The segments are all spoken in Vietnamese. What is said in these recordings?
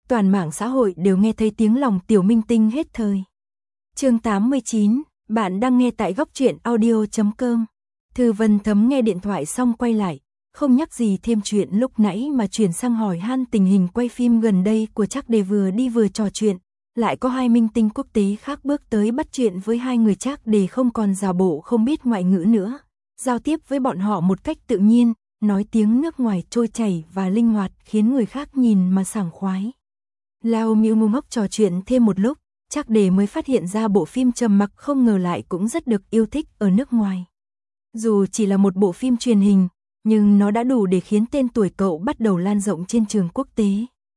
toàn mạng xã hội đều nghe thấy tiếng lòng tiểu minh tinh hết thời. Chương 89, bạn đang nghe tại góc truyện audio.com. Thư Vân Thấm nghe điện thoại xong quay lại, không nhắc gì thêm chuyện lúc nãy mà chuyển sang hỏi han tình hình quay phim gần đây của Trác Đề. Vừa đi vừa trò chuyện, lại có hai minh tinh quốc tế khác bước tới bắt chuyện với hai người. Trác Đề không còn giả bộ không biết ngoại ngữ nữa, giao tiếp với bọn họ một cách tự nhiên, nói tiếng nước ngoài trôi chảy và linh hoạt khiến người khác nhìn mà sảng khoái. Lao Miu Mu Ngốc trò chuyện thêm một lúc, Trác Đề mới phát hiện ra bộ phim Trầm Mặc không ngờ lại cũng rất được yêu thích ở nước ngoài. Dù chỉ là một bộ phim truyền hình, nhưng nó đã đủ để khiến tên tuổi cậu bắt đầu lan rộng trên trường quốc tế.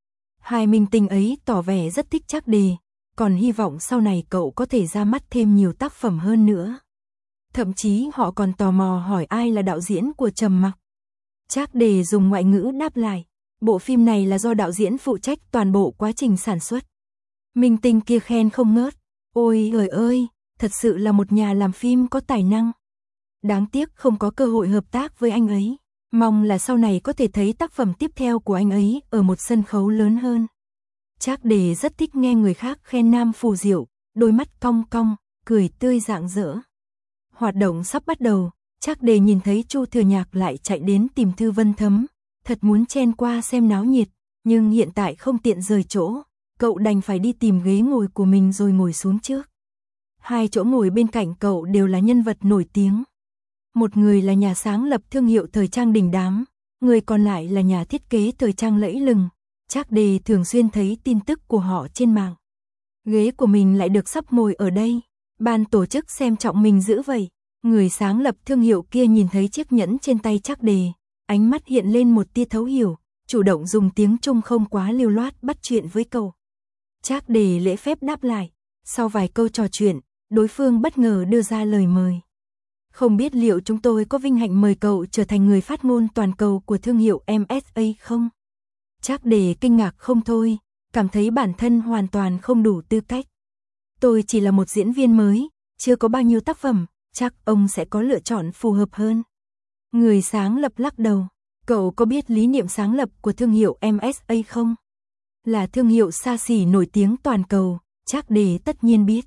Hai minh tinh ấy tỏ vẻ rất thích Trác Đề, còn hy vọng sau này cậu có thể ra mắt thêm nhiều tác phẩm hơn nữa. Thậm chí họ còn tò mò hỏi ai là đạo diễn của Trầm Mặc. Trác Đề dùng ngoại ngữ đáp lại, bộ phim này là do đạo diễn phụ trách toàn bộ quá trình sản xuất. Minh tinh kia khen không ngớt, ôi trời ơi, thật sự là một nhà làm phim có tài năng. Đáng tiếc không có cơ hội hợp tác với anh ấy, mong là sau này có thể thấy tác phẩm tiếp theo của anh ấy ở một sân khấu lớn hơn. Trác Đề rất thích nghe người khác khen Nam Phù Diệu, đôi mắt cong cong, cười tươi rạng rỡ. Hoạt động sắp bắt đầu, Trác Đề nhìn thấy Chu Thừa Nhạc lại chạy đến tìm Thư Vân Thấm, thật muốn chen qua xem náo nhiệt, nhưng hiện tại không tiện rời chỗ, cậu đành phải đi tìm ghế ngồi của mình rồi ngồi xuống trước. Hai chỗ ngồi bên cạnh cậu đều là nhân vật nổi tiếng. Một người là nhà sáng lập thương hiệu thời trang đình đám, người còn lại là nhà thiết kế thời trang lẫy lừng. Trác Đề thường xuyên thấy tin tức của họ trên mạng. Ghế của mình lại được sắp ngồi ở đây, ban tổ chức xem trọng mình dữ vậy. Người sáng lập thương hiệu kia nhìn thấy chiếc nhẫn trên tay Trác Đề, ánh mắt hiện lên một tia thấu hiểu, chủ động dùng tiếng Trung không quá lưu loát bắt chuyện với cậu. Trác Đề lễ phép đáp lại, sau vài câu trò chuyện, đối phương bất ngờ đưa ra lời mời. Không biết liệu chúng tôi có vinh hạnh mời cậu trở thành người phát ngôn toàn cầu của thương hiệu MSA không? Trác Đề kinh ngạc không thôi, cảm thấy bản thân hoàn toàn không đủ tư cách. Tôi chỉ là một diễn viên mới, chưa có bao nhiêu tác phẩm, chắc ông sẽ có lựa chọn phù hợp hơn. Người sáng lập lắc đầu, cậu có biết lý niệm sáng lập của thương hiệu MSA không? Là thương hiệu xa xỉ nổi tiếng toàn cầu, Trác Đề tất nhiên biết.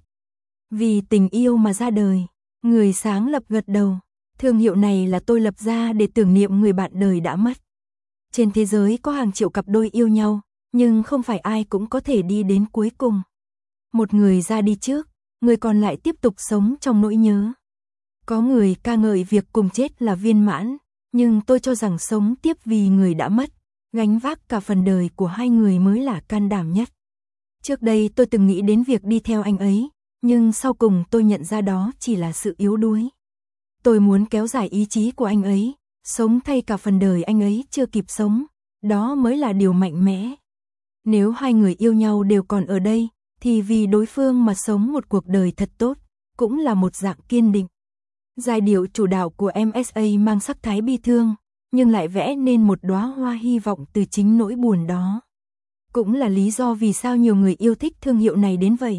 Vì tình yêu mà ra đời, người sáng lập gật đầu, thương hiệu này là tôi lập ra để tưởng niệm người bạn đời đã mất. Trên thế giới có hàng triệu cặp đôi yêu nhau, nhưng không phải ai cũng có thể đi đến cuối cùng. Một người ra đi trước, người còn lại tiếp tục sống trong nỗi nhớ. Có người ca ngợi việc cùng chết là viên mãn, nhưng tôi cho rằng sống tiếp vì người đã mất, gánh vác cả phần đời của hai người mới là can đảm nhất. Trước đây tôi từng nghĩ đến việc đi theo anh ấy, nhưng sau cùng tôi nhận ra đó chỉ là sự yếu đuối. Tôi muốn kéo dài ý chí của anh ấy, sống thay cả phần đời anh ấy chưa kịp sống, đó mới là điều mạnh mẽ. Nếu hai người yêu nhau đều còn ở đây, thì vì đối phương mà sống một cuộc đời thật tốt, cũng là một dạng kiên định. Giai điệu chủ đạo của MSA mang sắc thái bi thương, nhưng lại vẽ nên một đóa hoa hy vọng từ chính nỗi buồn đó. Cũng là lý do vì sao nhiều người yêu thích thương hiệu này đến vậy.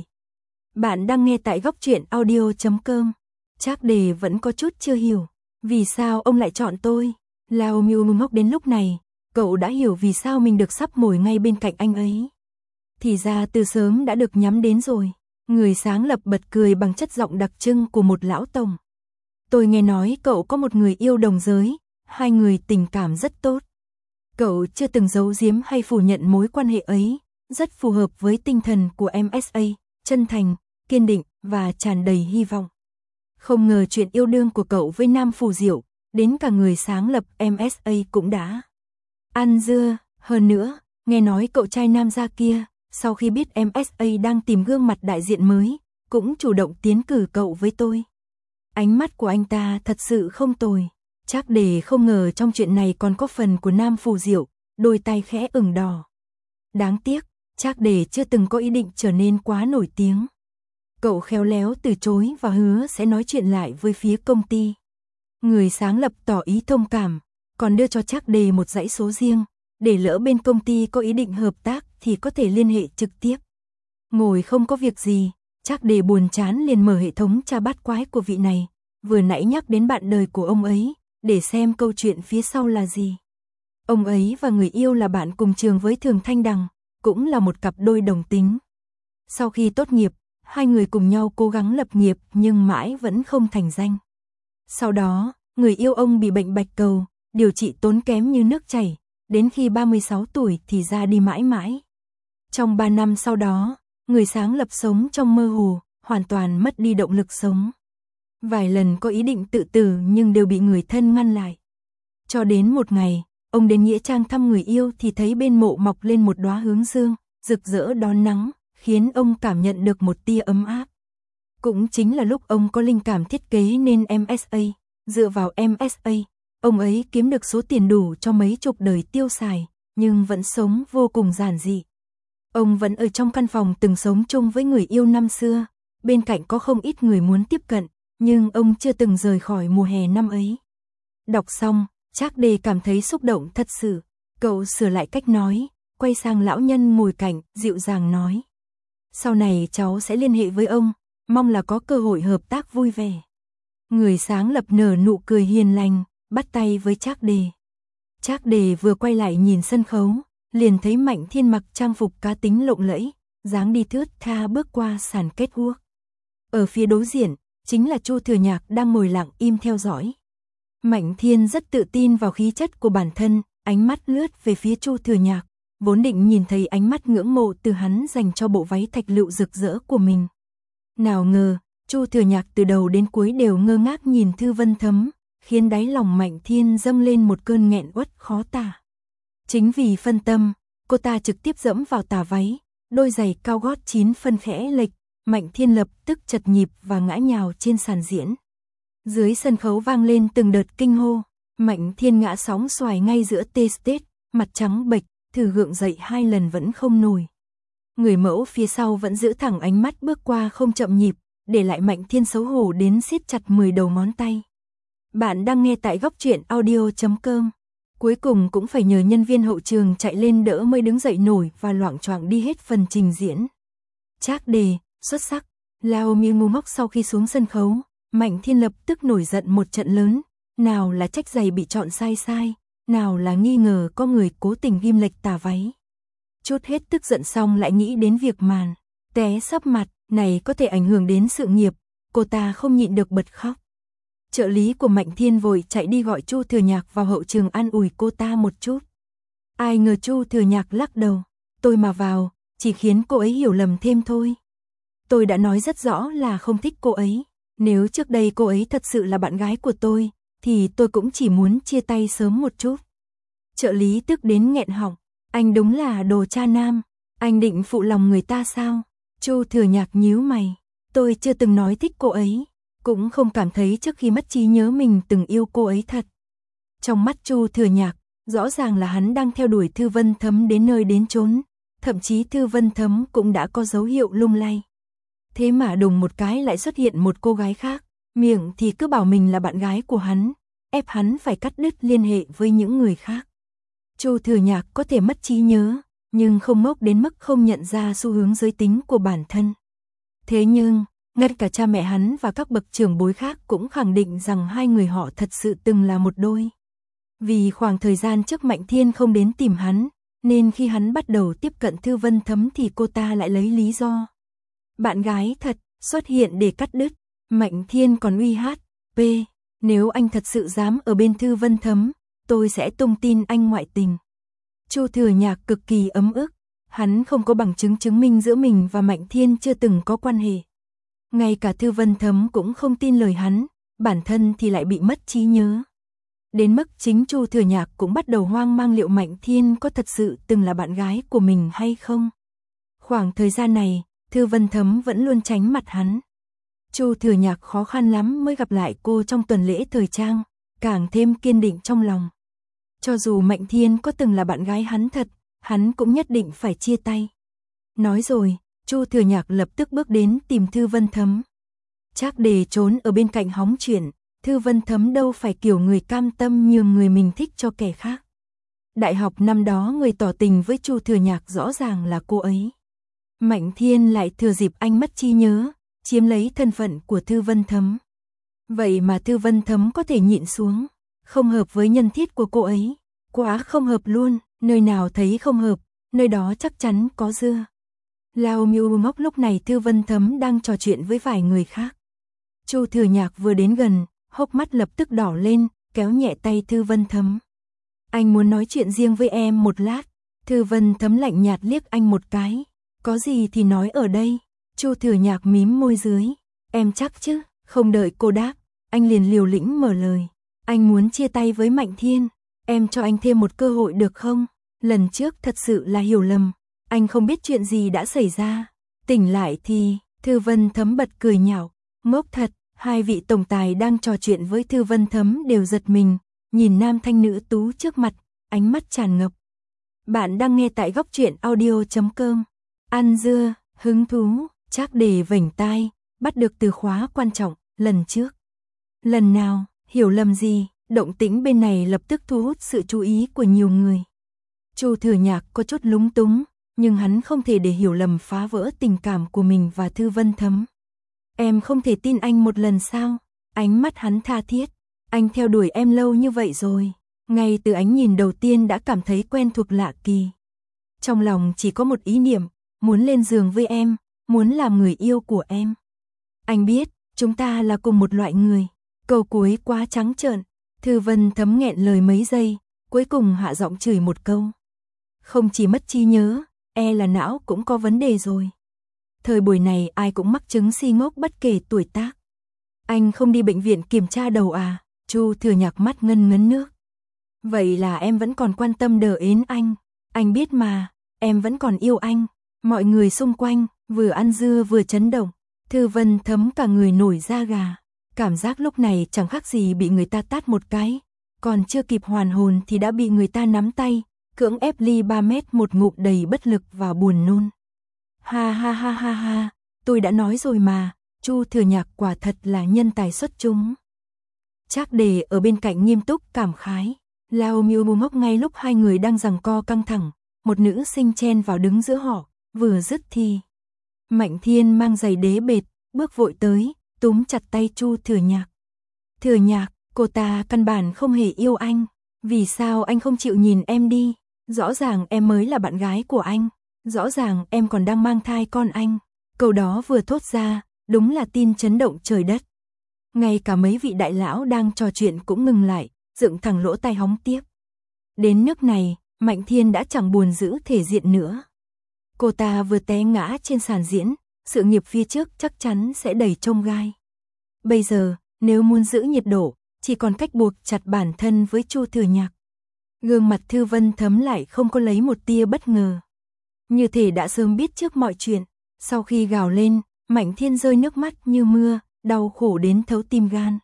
Bạn đang nghe tại góc truyện audio.com. Trác Đề vẫn có chút chưa hiểu, vì sao ông lại chọn tôi. Lao Miu Mu Ngốc đến lúc này, cậu đã hiểu vì sao mình được sắp ngồi ngay bên cạnh anh ấy. Thì ra từ sớm đã được nhắm đến rồi. Người sáng lập bật cười bằng chất giọng đặc trưng của một lão tổng. Tôi nghe nói cậu có một người yêu đồng giới, hai người tình cảm rất tốt. Cậu chưa từng giấu giếm hay phủ nhận mối quan hệ ấy, rất phù hợp với tinh thần của MSA, chân thành, kiên định và tràn đầy hy vọng. Không ngờ chuyện yêu đương của cậu với Nam Phù Diệu, đến cả người sáng lập MSA cũng đã ăn dưa. Hơn nữa, nghe nói cậu trai Nam gia kia, sau khi biết MSA đang tìm gương mặt đại diện mới, cũng chủ động tiến cử cậu với tôi. Ánh mắt của anh ta thật sự không tồi. Trác Đề không ngờ trong chuyện này còn có phần của Nam Phù Diệu, đôi tay khẽ ửng đỏ. Đáng tiếc, Trác Đề chưa từng có ý định trở nên quá nổi tiếng. Cậu khéo léo từ chối và hứa sẽ nói chuyện lại với phía công ty. Người sáng lập tỏ ý thông cảm, còn đưa cho Trác Đề một dãy số riêng, để lỡ bên công ty có ý định hợp tác thì có thể liên hệ trực tiếp. Ngồi không có việc gì, Trác Đề buồn chán liền mở hệ thống tra bát quái của vị này, vừa nãy nhắc đến bạn đời của ông ấy, để xem câu chuyện phía sau là gì. Ông ấy và người yêu là bạn cùng trường với Thường Thanh Đằng, cũng là một cặp đôi đồng tính. Sau khi tốt nghiệp, hai người cùng nhau cố gắng lập nghiệp nhưng mãi vẫn không thành danh. Sau đó, người yêu ông bị bệnh bạch cầu, điều trị tốn kém như nước chảy, đến khi 36 tuổi thì ra đi mãi mãi. Trong 3 năm sau đó, người sáng lập sống trong mơ hồ, hoàn toàn mất đi động lực sống. Vài lần có ý định tự tử nhưng đều bị người thân ngăn lại. Cho đến một ngày, ông đến nghĩa trang thăm người yêu thì thấy bên mộ mọc lên một đóa hướng dương, rực rỡ đón nắng, khiến ông cảm nhận được một tia ấm áp. Cũng chính là lúc ông có linh cảm thiết kế nên MSA, dựa vào MSA, ông ấy kiếm được số tiền đủ cho mấy chục đời tiêu xài, nhưng vẫn sống vô cùng giản dị. Ông vẫn ở trong căn phòng từng sống chung với người yêu năm xưa, bên cạnh có không ít người muốn tiếp cận, nhưng ông chưa từng rời khỏi mùa hè năm ấy. Đọc xong, Trác Đề cảm thấy xúc động thật sự, cậu sửa lại cách nói, quay sang lão nhân ngồi cạnh, dịu dàng nói. Sau này cháu sẽ liên hệ với ông, mong là có cơ hội hợp tác vui vẻ. Người sáng lập nở nụ cười hiền lành, bắt tay với Trác Đề. Trác Đề vừa quay lại nhìn sân khấu, liền thấy Mạnh Thiên mặc trang phục cá tính lộng lẫy, dáng đi thướt tha bước qua sàn kết guốc. Ở phía đối diện, chính là Chu Thừa Nhạc đang ngồi lặng im theo dõi. Mạnh Thiên rất tự tin vào khí chất của bản thân, ánh mắt lướt về phía Chu Thừa Nhạc, vốn định nhìn thấy ánh mắt ngưỡng mộ từ hắn dành cho bộ váy thạch lựu rực rỡ của mình. Nào ngờ, Chu Thừa Nhạc từ đầu đến cuối đều ngơ ngác nhìn Thư Vân Thấm, khiến đáy lòng Mạnh Thiên dâng lên một cơn nghẹn uất khó tả. Chính vì phân tâm, cô ta trực tiếp dẫm vào tà váy, đôi giày cao gót 9 phân khẽ lệch, Mạnh Thiên lập tức chật nhịp và ngã nhào trên sàn diễn. Dưới sân khấu vang lên từng đợt kinh hô, Mạnh Thiên ngã sóng xoài ngay giữa T-stage, mặt trắng bệch, thử gượng dậy 2 lần vẫn không nổi. Người mẫu phía sau vẫn giữ thẳng ánh mắt bước qua không chậm nhịp, để lại Mạnh Thiên xấu hổ đến siết chặt 10 đầu ngón tay. Bạn đang nghe tại góc truyện audio.com. Cuối cùng cũng phải nhờ nhân viên hậu trường chạy lên đỡ mới đứng dậy nổi và loạng choạng đi hết phần trình diễn. Trác Đề, xuất sắc. Lao Mi ngu ngốc sau khi xuống sân khấu, Mạnh Thiên lập tức nổi giận một trận lớn, nào là trách giày bị chọn sai, nào là nghi ngờ có người cố tình ghim lệch tà váy. Chút hết tức giận xong lại nghĩ đến việc màn té sấp mặt này có thể ảnh hưởng đến sự nghiệp, cô ta không nhịn được bật khóc. Trợ lý của Mạnh Thiên vội chạy đi gọi Chu Thừa Nhạc vào hậu trường an ủi cô ta một chút. Ai ngờ Chu Thừa Nhạc lắc đầu, tôi mà vào, chỉ khiến cô ấy hiểu lầm thêm thôi. Tôi đã nói rất rõ là không thích cô ấy, nếu trước đây cô ấy thật sự là bạn gái của tôi, thì tôi cũng chỉ muốn chia tay sớm một chút. Trợ lý tức đến nghẹn họng, anh đúng là đồ cha nam, anh định phụ lòng người ta sao? Chu Thừa Nhạc nhíu mày, tôi chưa từng nói thích cô ấy, cũng không cảm thấy trước khi mất trí nhớ mình từng yêu cô ấy thật. Trong mắt Chu Thừa Nhạc, rõ ràng là hắn đang theo đuổi Thư Vân Thấm đến nơi đến chốn, thậm chí Thư Vân Thấm cũng đã có dấu hiệu lung lay. Thế mà đùng một cái lại xuất hiện một cô gái khác, miệng thì cứ bảo mình là bạn gái của hắn, ép hắn phải cắt đứt liên hệ với những người khác. Chu Thừa Nhạc có thể mất trí nhớ, nhưng không ngốc đến mức không nhận ra xu hướng giới tính của bản thân. Thế nhưng, ngay cả cha mẹ hắn và các bậc trưởng bối khác cũng khẳng định rằng hai người họ thật sự từng là một đôi. Vì khoảng thời gian trước Mạnh Thiên không đến tìm hắn, nên khi hắn bắt đầu tiếp cận Thư Vân Thấm thì cô ta lại lấy lý do bạn gái thật xuất hiện để cắt đứt. Mạnh Thiên còn uy hát, "P, nếu anh thật sự dám ở bên Thư Vân Thấm, tôi sẽ tung tin anh ngoại tình." Chu Thừa Nhạc cực kỳ ấm ức, hắn không có bằng chứng chứng minh giữa mình và Mạnh Thiên chưa từng có quan hệ. Ngay cả Thư Vân Thấm cũng không tin lời hắn, bản thân thì lại bị mất trí nhớ. Đến mức chính Chu Thừa Nhạc cũng bắt đầu hoang mang liệu Mạnh Thiên có thật sự từng là bạn gái của mình hay không. Khoảng thời gian này, Thư Vân Thấm vẫn luôn tránh mặt hắn. Chu Thừa Nhạc khó khăn lắm mới gặp lại cô trong tuần lễ thời trang, càng thêm kiên định trong lòng. Cho dù Mạnh Thiên có từng là bạn gái hắn thật, hắn cũng nhất định phải chia tay. Nói rồi, Chu Thừa Nhạc lập tức bước đến tìm Thư Vân Thấm. Trác Đề trốn ở bên cạnh hóng chuyện, Thư Vân Thấm đâu phải kiểu người cam tâm nhường người mình thích cho kẻ khác. Đại học năm đó người tỏ tình với Chu Thừa Nhạc rõ ràng là cô ấy. Mạnh Thiên lại thừa dịp anh mất trí nhớ, chiếm lấy thân phận của Thư Vân Thấm. Vậy mà Thư Vân Thấm có thể nhịn xuống, không hợp với nhân thiết của cô ấy, quá không hợp luôn, nơi nào thấy không hợp, nơi đó chắc chắn có dưa. Lao Miu Mốc lúc này Thư Vân Thấm đang trò chuyện với vài người khác. Chu Thừa Nhạc vừa đến gần, hốc mắt lập tức đỏ lên, kéo nhẹ tay Thư Vân Thấm. Anh muốn nói chuyện riêng với em một lát. Thư Vân Thấm lạnh nhạt liếc anh một cái. Có gì thì nói ở đây. Chu Thừa Nhạc mím môi dưới. Em chắc chứ? Không đợi cô đáp, anh liền liều lĩnh mở lời. Anh muốn chia tay với Mạnh Thiên. Em cho anh thêm một cơ hội được không? Lần trước thật sự là hiểu lầm. Anh không biết chuyện gì đã xảy ra. Tỉnh lại thì, Thư Vân Thấm bật cười nhạo. Ngốc thật, hai vị tổng tài đang trò chuyện với Thư Vân Thấm đều giật mình, nhìn nam thanh nữ tú trước mặt, ánh mắt tràn ngập. Bạn đang nghe tại góc truyện audio.com. Ăn dưa, hứng thú, Trác Đề vểnh tai, bắt được từ khóa quan trọng, lần trước. Lần nào, hiểu lầm gì, động tĩnh bên này lập tức thu hút sự chú ý của nhiều người. Chu Thừa Nhạc có chút lúng túng, nhưng hắn không thể để hiểu lầm phá vỡ tình cảm của mình và Thư Vân Thấm. Em không thể tin anh một lần sao? Ánh mắt hắn tha thiết. Anh theo đuổi em lâu như vậy rồi. Ngay từ ánh nhìn đầu tiên đã cảm thấy quen thuộc lạ kỳ. Trong lòng chỉ có một ý niệm, muốn lên giường với em, muốn làm người yêu của em. Anh biết, chúng ta là cùng một loại người. Câu cuối quá trắng trợn. Thư Vân Thấm nghẹn lời mấy giây, cuối cùng hạ giọng chửi một câu. Không chỉ mất trí nhớ, là não cũng có vấn đề rồi. Thời buổi này ai cũng mắc chứng si ngốc bất kể tuổi tác. Anh không đi bệnh viện kiểm tra đầu à? Chu Thừa Nhạc mắt ngân ngấn nước. Vậy là em vẫn còn quan tâm đờ ến anh. Anh biết mà, em vẫn còn yêu anh. Mọi người xung quanh, vừa ăn dưa vừa chấn động. Thư Vân Thấm cả người nổi da gà. Cảm giác lúc này chẳng khác gì bị người ta tát một cái. Còn chưa kịp hoàn hồn thì đã bị người ta nắm tay, cưỡng ép ly 3 mét một ngụm đầy bất lực và buồn nôn. Ha ha ha ha ha, tôi đã nói rồi mà, Chu Thừa Nhạc quả thật là nhân tài xuất chúng. Trác Đề ở bên cạnh nghiêm túc cảm khái. Lao Miu Ngốc ngay lúc hai người đang giằng co căng thẳng, một nữ sinh chen vào đứng giữa họ, vừa dứt thì Mạnh Thiên mang giày đế bệt, bước vội tới, túm chặt tay Chu Thừa Nhạc. Thừa Nhạc, cô ta căn bản không hề yêu anh, vì sao anh không chịu nhìn em đi? Rõ ràng em mới là bạn gái của anh, rõ ràng em còn đang mang thai con anh. Câu đó vừa thốt ra, đúng là tin chấn động trời đất. Ngay cả mấy vị đại lão đang trò chuyện cũng ngừng lại, dựng thẳng lỗ tai hóng tiếp. Đến nước này, Mạnh Thiên đã chẳng buồn giữ thể diện nữa. Cô ta vừa té ngã trên sàn diễn, sự nghiệp phía trước chắc chắn sẽ đầy chông gai. Bây giờ, nếu muốn giữ nhiệt độ, chỉ còn cách buộc chặt bản thân với Chu Thừa Nhạc. Gương mặt Thư Vân Thấm lại không có lấy một tia bất ngờ. Như thể đã sớm biết trước mọi chuyện. Sau khi gào lên, Mạnh Thiên rơi nước mắt như mưa, đau khổ đến thấu tim gan.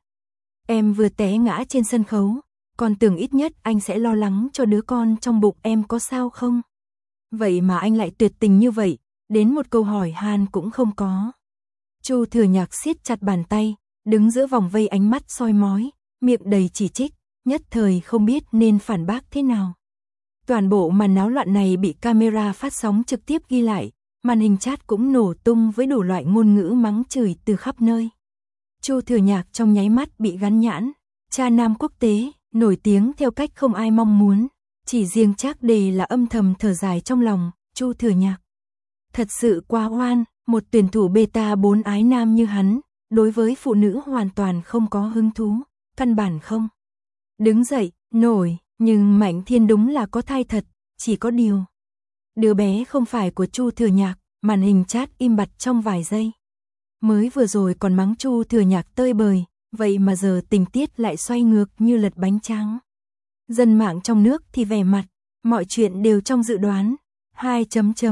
Em vừa té ngã trên sân khấu, còn tưởng ít nhất anh sẽ lo lắng cho đứa con trong bụng em có sao không. Vậy mà anh lại tuyệt tình như vậy, đến một câu hỏi han cũng không có. Chu Thừa Nhạc siết chặt bàn tay, đứng giữa vòng vây ánh mắt soi mói, miệng đầy chỉ trích, nhất thời không biết nên phản bác thế nào. Toàn bộ màn náo loạn này bị camera phát sóng trực tiếp ghi lại, màn hình chat cũng nổ tung với đủ loại ngôn ngữ mắng chửi từ khắp nơi. Chu Thừa Nhạc trong nháy mắt bị gắn nhãn, cha nam quốc tế, nổi tiếng theo cách không ai mong muốn. Chỉ riêng Trác Đề là âm thầm thở dài trong lòng, Chu Thừa Nhạc. Thật sự quá oan, một tuyển thủ beta 4 ái nam như hắn, đối với phụ nữ hoàn toàn không có hứng thú, căn bản không. Đứng dậy, nổi, nhưng Mạnh Thiên đúng là có thai thật, chỉ có điều. Đứa bé không phải của Chu Thừa Nhạc, màn hình chat im bặt trong vài giây. Mới vừa rồi còn mắng Chu Thừa Nhạc tơi bời, vậy mà giờ tình tiết lại xoay ngược như lật bánh tráng. Dân mạng trong nước thì vẻ mặt, mọi chuyện đều trong dự đoán. 2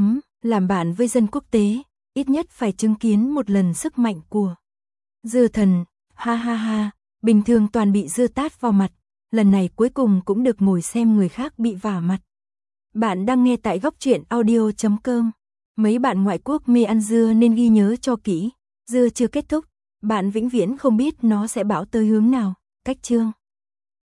làm bạn với dân quốc tế, ít nhất phải chứng kiến một lần sức mạnh của Dưa Thần. Ha ha ha, bình thường toàn bị dưa tát vào mặt, lần này cuối cùng cũng được ngồi xem người khác bị vả mặt. Bạn đang nghe tại góc truyện audio.com. Mấy bạn ngoại quốc mê ăn dưa nên ghi nhớ cho kỹ, dưa chưa kết thúc, bạn vĩnh viễn không biết nó sẽ bão tới hướng nào. Cách chương